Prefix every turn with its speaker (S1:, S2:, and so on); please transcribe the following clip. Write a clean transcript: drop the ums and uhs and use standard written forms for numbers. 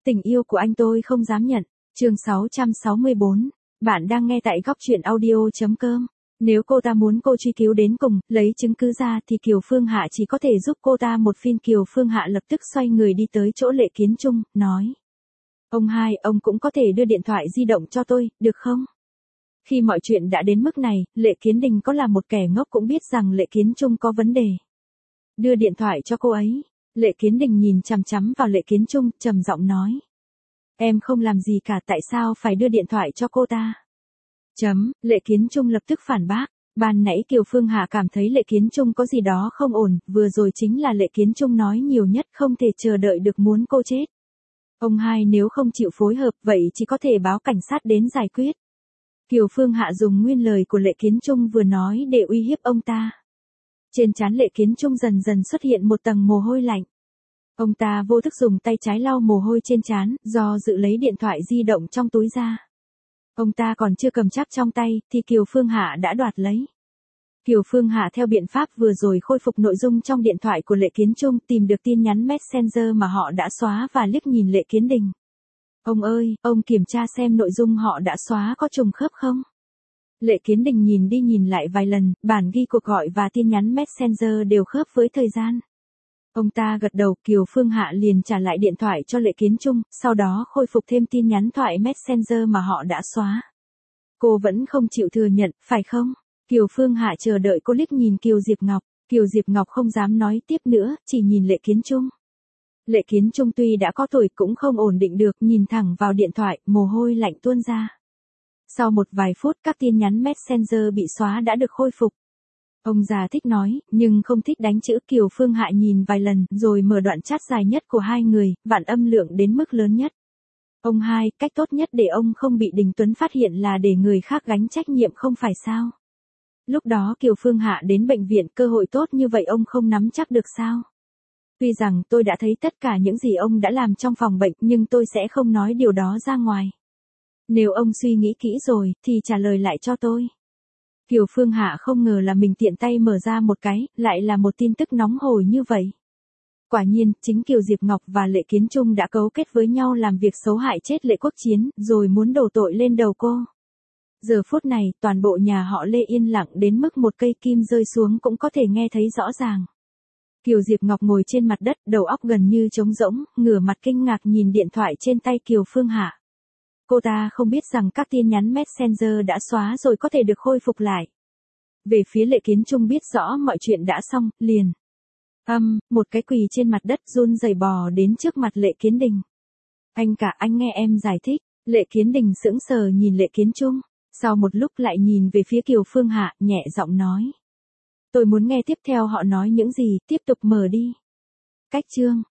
S1: Tình yêu của anh tôi không dám nhận. Chương 664. Bạn đang nghe tại góc truyện audio.com. Nếu cô ta muốn cô truy cứu đến cùng, lấy chứng cứ ra thì Kiều Phương Hạ chỉ có thể giúp cô ta một phiên. Kiều Phương Hạ lập tức xoay người đi tới chỗ Lệ Kiến Trung, nói. Ông hai, ông cũng có thể đưa điện thoại di động cho tôi, được không? Khi mọi chuyện đã đến mức này, Lệ Kiến Đình có là một kẻ ngốc cũng biết rằng Lệ Kiến Trung có vấn đề. Đưa điện thoại cho cô ấy. Lệ Kiến Đình nhìn chằm chằm vào Lệ Kiến Trung, trầm giọng nói. Em không làm gì cả, tại sao phải đưa điện thoại cho cô ta? Lệ Kiến Trung lập tức phản bác. Ban nãy Kiều Phương Hạ cảm thấy Lệ Kiến Trung có gì đó không ổn, vừa rồi chính là Lệ Kiến Trung nói nhiều nhất, không thể chờ đợi được, muốn cô chết. Ông hai nếu không chịu phối hợp vậy chỉ có thể báo cảnh sát đến giải quyết. Kiều Phương Hạ dùng nguyên lời của Lệ Kiến Trung vừa nói để uy hiếp ông ta. Trên trán Lệ Kiến Trung dần dần xuất hiện một tầng mồ hôi lạnh. Ông ta vô thức dùng tay trái lau mồ hôi trên trán, do dự lấy điện thoại di động trong túi ra. Ông ta còn chưa cầm chắc trong tay, thì Kiều Phương Hạ đã đoạt lấy. Kiều Phương Hạ theo biện pháp vừa rồi khôi phục nội dung trong điện thoại của Lệ Kiến Trung, tìm được tin nhắn Messenger mà họ đã xóa và liếc nhìn Lệ Kiến Đình. Ông ơi, ông kiểm tra xem nội dung họ đã xóa có trùng khớp không? Lệ Kiến Đình nhìn đi nhìn lại vài lần, bản ghi cuộc gọi và tin nhắn Messenger đều khớp với thời gian. Ông ta gật đầu, Kiều Phương Hạ liền trả lại điện thoại cho Lệ Kiến Trung, sau đó khôi phục thêm tin nhắn thoại Messenger mà họ đã xóa. Cô vẫn không chịu thừa nhận, phải không? Kiều Phương Hạ chờ đợi cô liếc nhìn Kiều Diệp Ngọc. Kiều Diệp Ngọc không dám nói tiếp nữa, chỉ nhìn Lệ Kiến Trung. Lệ Kiến Trung tuy đã có tuổi cũng không ổn định được, nhìn thẳng vào điện thoại, mồ hôi lạnh tuôn ra. Sau một vài phút các tin nhắn Messenger bị xóa đã được khôi phục. Ông già thích nói, nhưng không thích đánh chữ. Kiều Phương Hạ nhìn vài lần, rồi mở đoạn chat dài nhất của hai người, vạn âm lượng đến mức lớn nhất. Ông hai, cách tốt nhất để ông không bị Đình Tuấn phát hiện là để người khác gánh trách nhiệm không phải sao? Lúc đó Kiều Phương Hạ đến bệnh viện, cơ hội tốt như vậy ông không nắm chắc được sao? Tuy rằng tôi đã thấy tất cả những gì ông đã làm trong phòng bệnh, nhưng tôi sẽ không nói điều đó ra ngoài. Nếu ông suy nghĩ kỹ rồi, thì trả lời lại cho tôi. Kiều Phương Hạ không ngờ là mình tiện tay mở ra một cái, lại là một tin tức nóng hổi như vậy. Quả nhiên, chính Kiều Diệp Ngọc và Lệ Kiến Trung đã cấu kết với nhau làm việc xấu hại chết Lệ Quốc Chiến, rồi muốn đổ tội lên đầu cô. Giờ phút này, toàn bộ nhà họ Lê yên lặng đến mức một cây kim rơi xuống cũng có thể nghe thấy rõ ràng. Kiều Diệp Ngọc ngồi trên mặt đất, đầu óc gần như trống rỗng, ngửa mặt kinh ngạc nhìn điện thoại trên tay Kiều Phương Hạ. Cô ta không biết rằng các tin nhắn Messenger đã xóa rồi có thể được khôi phục lại. Về phía Lệ Kiến Trung biết rõ mọi chuyện đã xong, liền. Một cái quỳ trên mặt đất run rẩy bò đến trước mặt Lệ Kiến Đình. Anh cả, anh nghe em giải thích. Lệ Kiến Đình sững sờ nhìn Lệ Kiến Trung. Sau một lúc lại nhìn về phía Kiều Phương Hạ, nhẹ giọng nói. Tôi muốn nghe tiếp theo họ nói những gì, tiếp tục mở đi. Cách chương.